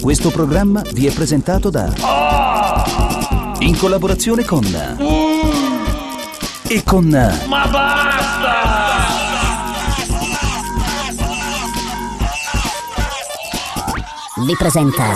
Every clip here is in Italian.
Questo programma vi è presentato da in collaborazione con e con Ma basta! Vi presenta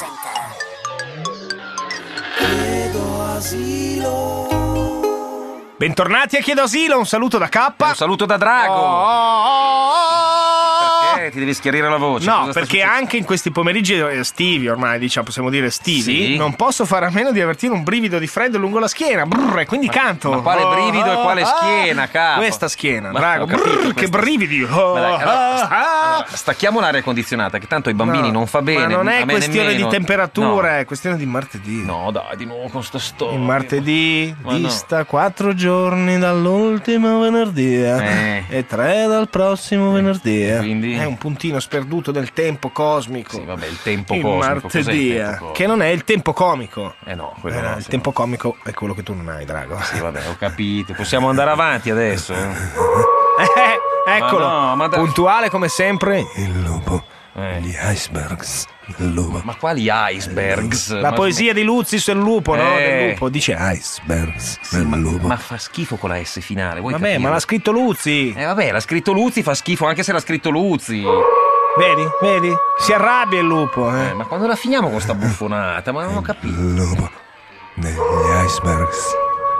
Chiedo asilo. Bentornati a Chiedo Asilo, un saluto da K. Un saluto da Drago. Perché ti devi schiarire la voce? No, Cosa sta perché succedendo? anche in questi pomeriggi estivi, ormai diciamo, possiamo dire estivi, Sì. non posso fare a meno di avvertire un brivido di freddo lungo la schiena. Brrr, e quindi canto. Ma quale brivido e quale schiena, capo? Questa schiena, Ma Drago. ho capito, Brrr, che questa- brividi. Ma dai, allora, stacchiamo l'aria condizionata, che tanto ai bambini No, non fa bene. Ma non a è me questione nemmeno. di temperatura, No. è questione di martedì. No, dai, di nuovo con sta storia. Il martedì Ma no. dista 4 giorni dall'ultimo venerdì e 3 dal prossimo venerdì. Quindi? È un puntino sperduto del tempo cosmico. Sì, vabbè, il tempo Il cosmico. martedì, cos'è il tempo cosmico? che non è il tempo comico. No, quello no, Il sì, tempo comico è quello che tu non hai, Drago. Sì, vabbè, ho capito. Possiamo andare avanti adesso? Eccolo, Ma no, ma dai. puntuale come sempre. Il lupo, gli icebergs del lupo. Ma quali icebergs? La Ma- poesia di Luzzi sul lupo, no? Eh. Del lupo, dice icebergs del lupo. Ma fa schifo con la S finale. Vuoi Vabbè, capirlo? ma l'ha scritto Luzzi. Vabbè, l'ha scritto Luzzi, fa schifo anche se l'ha scritto Luzzi. Vedi? Si arrabbia il lupo. Ma quando la finiamo con sta buffonata? Ma non ho capito. Il lupo degli icebergs.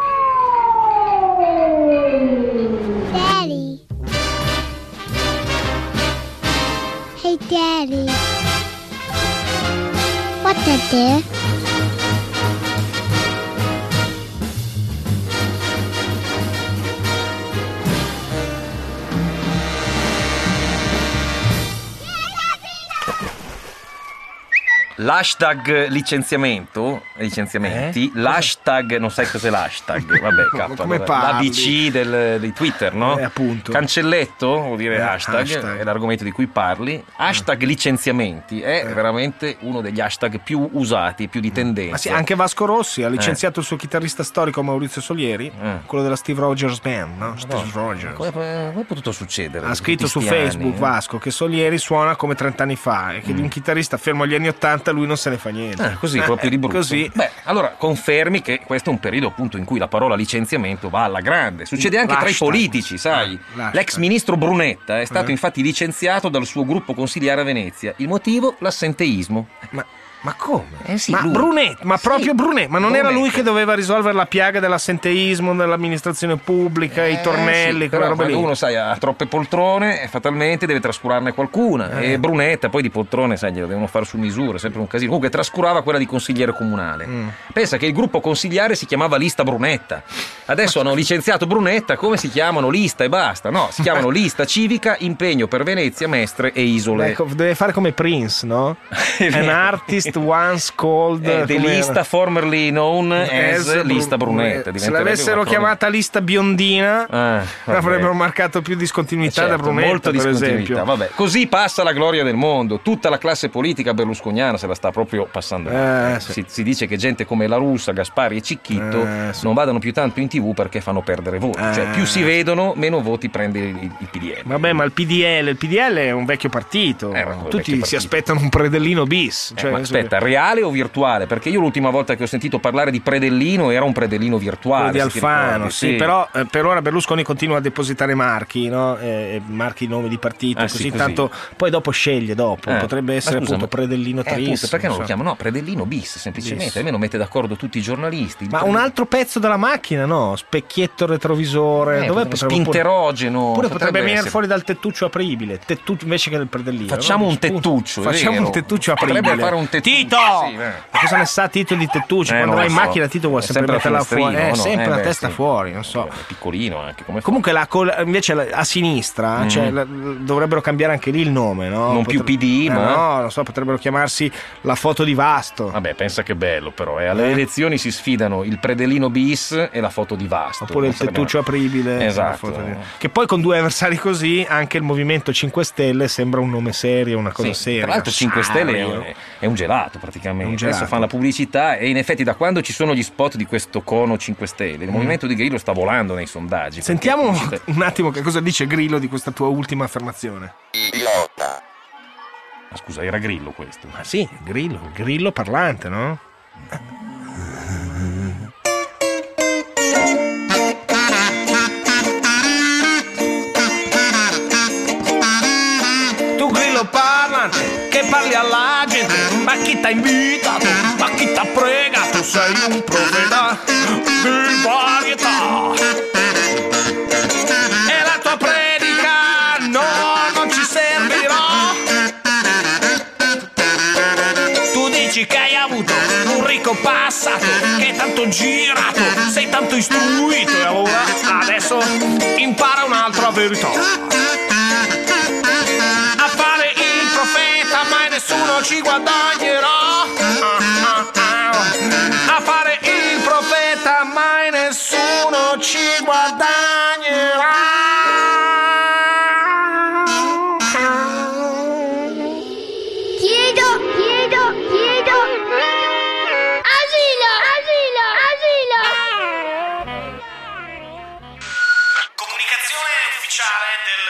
Daddy. Hey, Daddy. What's that there? L'hashtag licenziamenti, l'hashtag, non sai cos'è l'hashtag, vabbè, Come allora, parli? l'ABC di Twitter, no? Appunto. Cancelletto vuol dire hashtag, hashtag. è l'argomento di cui parli. Hashtag licenziamenti è veramente uno degli hashtag più usati, più di tendenza. Ma sì, anche Vasco Rossi ha licenziato il suo chitarrista storico Maurizio Solieri, quello della Steve Rogers Band, no? Steve Rogers. Come è potuto succedere? Ha scritto su Tutti sti Facebook, anni, Vasco, che Solieri suona come 30 anni fa e che di un chitarrista fermo agli anni 80 lui non se ne fa niente. Così, proprio di brutto. Così. Beh, allora confermi che questo è un periodo appunto in cui la parola licenziamento va alla grande. Succede anche tra i L'hashtag. politici, sai. L'hashtag. L'ex ministro Brunetta è stato infatti licenziato dal suo gruppo consigliare a Venezia. Il motivo? L'assenteismo. Ma come? Sì, ma lui. Brunetta, ma Sì, proprio Brunetta, ma non era Brunetta. lui che doveva risolvere la piaga dell'assenteismo nell'amministrazione pubblica, i tornelli, Sì, quella però roba lì? quando uno, sai, ha troppe poltrone e fatalmente deve trascurarne qualcuna. E Brunetta poi di poltrone, sai, glielo devono fare su misura, è sempre un casino. Comunque trascurava quella di consigliere comunale. Pensa che il gruppo consigliare si chiamava Lista Brunetta. Adesso hanno licenziato Brunetta, come si chiamano? Lista e basta. No, si chiamano Lista Civica, Impegno per Venezia, Mestre e Isole. Ecco, deve fare come Prince, no? An artist once called The come Lista formerly known as Lista Brunetta. Se Diventerebbe l'avessero un acronimo. chiamata Lista Biondina vabbè. avrebbero marcato più discontinuità da Certo, Brunetta, molto per discontinuità. esempio. Vabbè, così passa la gloria del mondo. Tutta la classe politica berlusconiana se la sta proprio passando. Sì. Si dice che gente come La Russa, Gaspari e Cicchitto Sì. non vadano più tanto in TV perché fanno perdere voti. Cioè, più si vedono, meno voti prende il PDL. Vabbè, ma il PDL è un vecchio partito. ma quello Tutti vecchio si partito. aspettano un predellino bis. Cioè, Ma aspetta, reale o virtuale? Perché io l'ultima volta che ho sentito parlare di predellino era un predellino virtuale. quello di se ti Alfano, ricordi. sì, però per ora Berlusconi continua a depositare marchi, no? Marchi, nomi di partito, Sì, così così. tanto poi dopo sceglie dopo. Potrebbe Ma essere scusa, appunto predellino tris. appunto, perché non lo so. chiamano? No, predellino bis, semplicemente. Bis. Almeno mette d'accordo tutti i giornalisti. Ma un altro pezzo della macchina, no? Specchietto retrovisore. Dov'è spinterogeno. Pure potrebbe venire essere. fuori dal tettuccio apribile. Tettuccio invece che del predellino. Facciamo no? un tettuccio, è Facciamo vero. un tettuccio apribile. Potrebbe fare un tettuccio. Tito! Sì, Ma cosa ne sa Tito di tettuccio? Quando non vai lo in so. macchina Tito vuole È sempre sempre metterla fuori. finestrino, no? Sempre la Beh, testa sì. fuori, non so. È piccolino anche come fa. Comunque invece a sinistra dovrebbero cambiare anche lì il nome, no? Non più PD, ma- no, non so, potrebbero chiamarsi la foto di Vasto. Vabbè, pensa che bello però. Alle elezioni si sfidano il predellino bis e la foto di Vasto. Oppure il tettuccio apribile. Esatto. La foto che poi con due avversari così anche il Movimento 5 Stelle sembra un nome serio, una cosa Sì, seria. tra l'altro 5 Stelle serio. è un gelato praticamente. È un gelato. Adesso fanno la pubblicità e in effetti da quando ci sono gli spot di questo cono 5 Stelle il movimento di Grillo sta volando nei sondaggi. Sentiamo perché- un attimo che cosa dice Grillo di questa tua ultima affermazione. Idiota. Ma scusa, era Grillo questo? Ma sì, Grillo parlante, no? Tu Grillo parlante, che parli alla gente, ma chi t'ha invitato, ma chi t'ha pregato, sei un profeta di varietà. E la tua predica non ci servirà. Tu dici che hai avuto un ricco passato, che hai tanto girato, sei tanto istruito, e allora adesso impara un'altra verità. A fare il profeta mai nessuno ci guadagnerà. A fare il profeta mai nessuno ci guadagnerà. Chiedo. Asilo. Comunicazione ufficiale del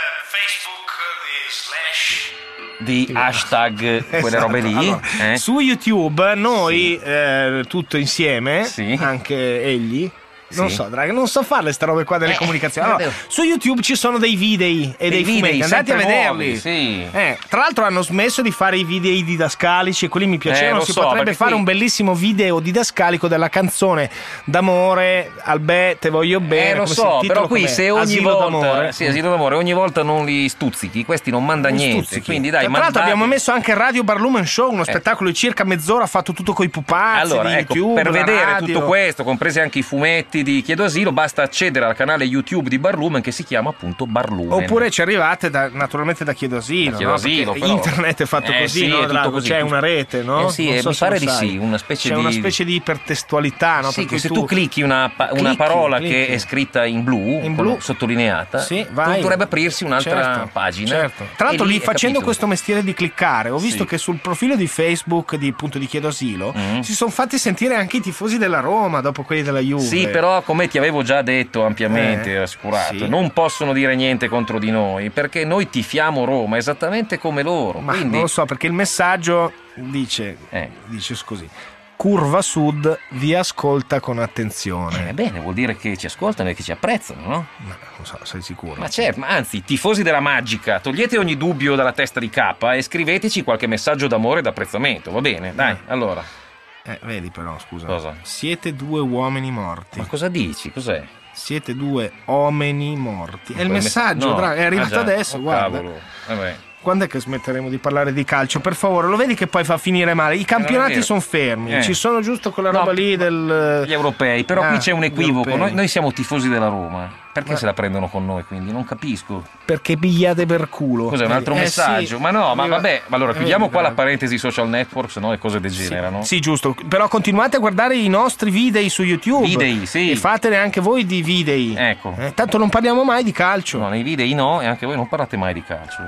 Facebook di Di hashtag, quelle robe lì. Allora, su YouTube noi tutto insieme, Sì. anche egli. Non Sì. so, Draghi, non so farle ste robe qua delle comunicazioni. Allora, su YouTube ci sono dei video e dei fumetti, andate a sempre vederli. nuovi, sì. Tra l'altro hanno smesso di fare i video didascalici e quelli mi piacevano. Lo Si so, potrebbe perché fare qui- un bellissimo video didascalico della canzone d'amore, Albè, te voglio bene. Lo come si so, intitola, però qui com'è? se ogni Asilo volta d'amore. sì, asilo d'amore, ogni volta non li stuzzichi, questi non manda Non niente. stuzzichi. Quindi dai, Tra l'altro mandate- abbiamo messo anche Radio Barlumen Show, uno spettacolo di circa mezz'ora fatto tutto coi pupazzi Allora, di ecco, YouTube, per la vedere radio. tutto questo, compresi anche i fumetti di Chiedo Asilo, basta accedere al canale YouTube di Barlumen che si chiama appunto Barlumen. Oppure ci arrivate naturalmente da Chiedo Asilo, Da Chiedo no? Asilo, Perché però. internet è fatto così, sì, no, è tutto Drago? così, C'è tutto. una rete, no? Sì, Non so mi se pare lo di sai. sì, una specie C'è di... una specie di ipertestualità, no? Sì, Per cui che se tu clicchi una parola che è scritta in blu, sottolineata, sì, vai. dovrebbe aprirsi un'altra Certo, pagina. certo. Tra l'altro E lì hai facendo capito. questo mestiere di cliccare ho visto Sì. che sul profilo di Facebook di Chiedo Asilo si sono fatti sentire anche i tifosi della Roma dopo quelli della Juve. Sì, però come ti avevo già detto ampiamente, assicurato, sì. non possono dire niente contro di noi, perché noi tifiamo Roma esattamente come loro. Ma quindi... non lo so, perché il messaggio dice così: Curva Sud vi ascolta con attenzione. Bene, vuol dire che ci ascoltano e che ci apprezzano, no? Ma non so, sei sicuro? Ma certo, ma anzi, tifosi della Magica, togliete ogni dubbio dalla testa di K e scriveteci qualche messaggio d'amore e d'apprezzamento, va bene? Dai, allora. Vedi però, scusa. Cosa? Siete due uomini morti. Ma cosa dici? Cos'è? Siete due uomini morti. È il Quel messaggio, no. Drago, è arrivato già. adesso, Oh, guarda. cavolo. Vabbè. Quando è che smetteremo di parlare di calcio? Per favore, lo vedi che poi fa finire male? I campionati vero. sono fermi, ci sono giusto quella No, roba lì del... Gli europei, però qui c'è un gli equivoco. europei. Noi siamo tifosi della Roma. Perché se la prendono con noi, quindi? Non capisco. Perché pigliate per culo. Cos'è, un altro messaggio? Sì. Ma no, ma vabbè. Ma allora chiudiamo qua la Drago. parentesi social network, se no le cose degenerano. Sì, giusto. Però continuate a guardare i nostri video su YouTube. Videi, sì. E fatene anche voi di video. Ecco. Tanto non parliamo mai di calcio. No, nei video no, e anche voi non parlate mai di calcio.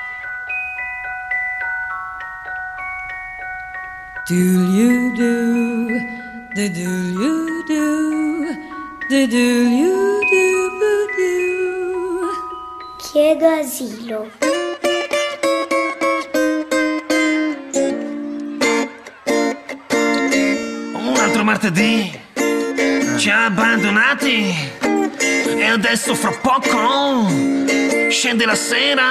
Do you do, the do you do, the do you do. Chiedo asilo. Un altro martedì ci ha abbandonati e adesso fra poco scende la sera.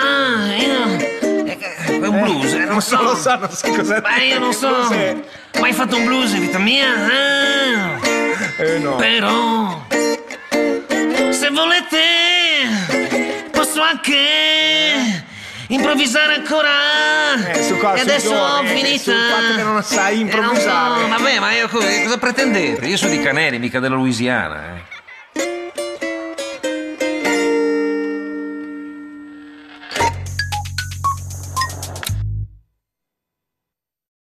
È un blues, non so. Non so cos'è. Beh, io non so. Cos'è? Mai fatto un blues in vita mia? No. Però se volete posso anche improvvisare ancora. Su cosa? E adesso ho finita. Sul fatto che non sai Non improvvisare. so, vabbè, ma io cosa pretendete? Io sono di Caneri, mica della Louisiana.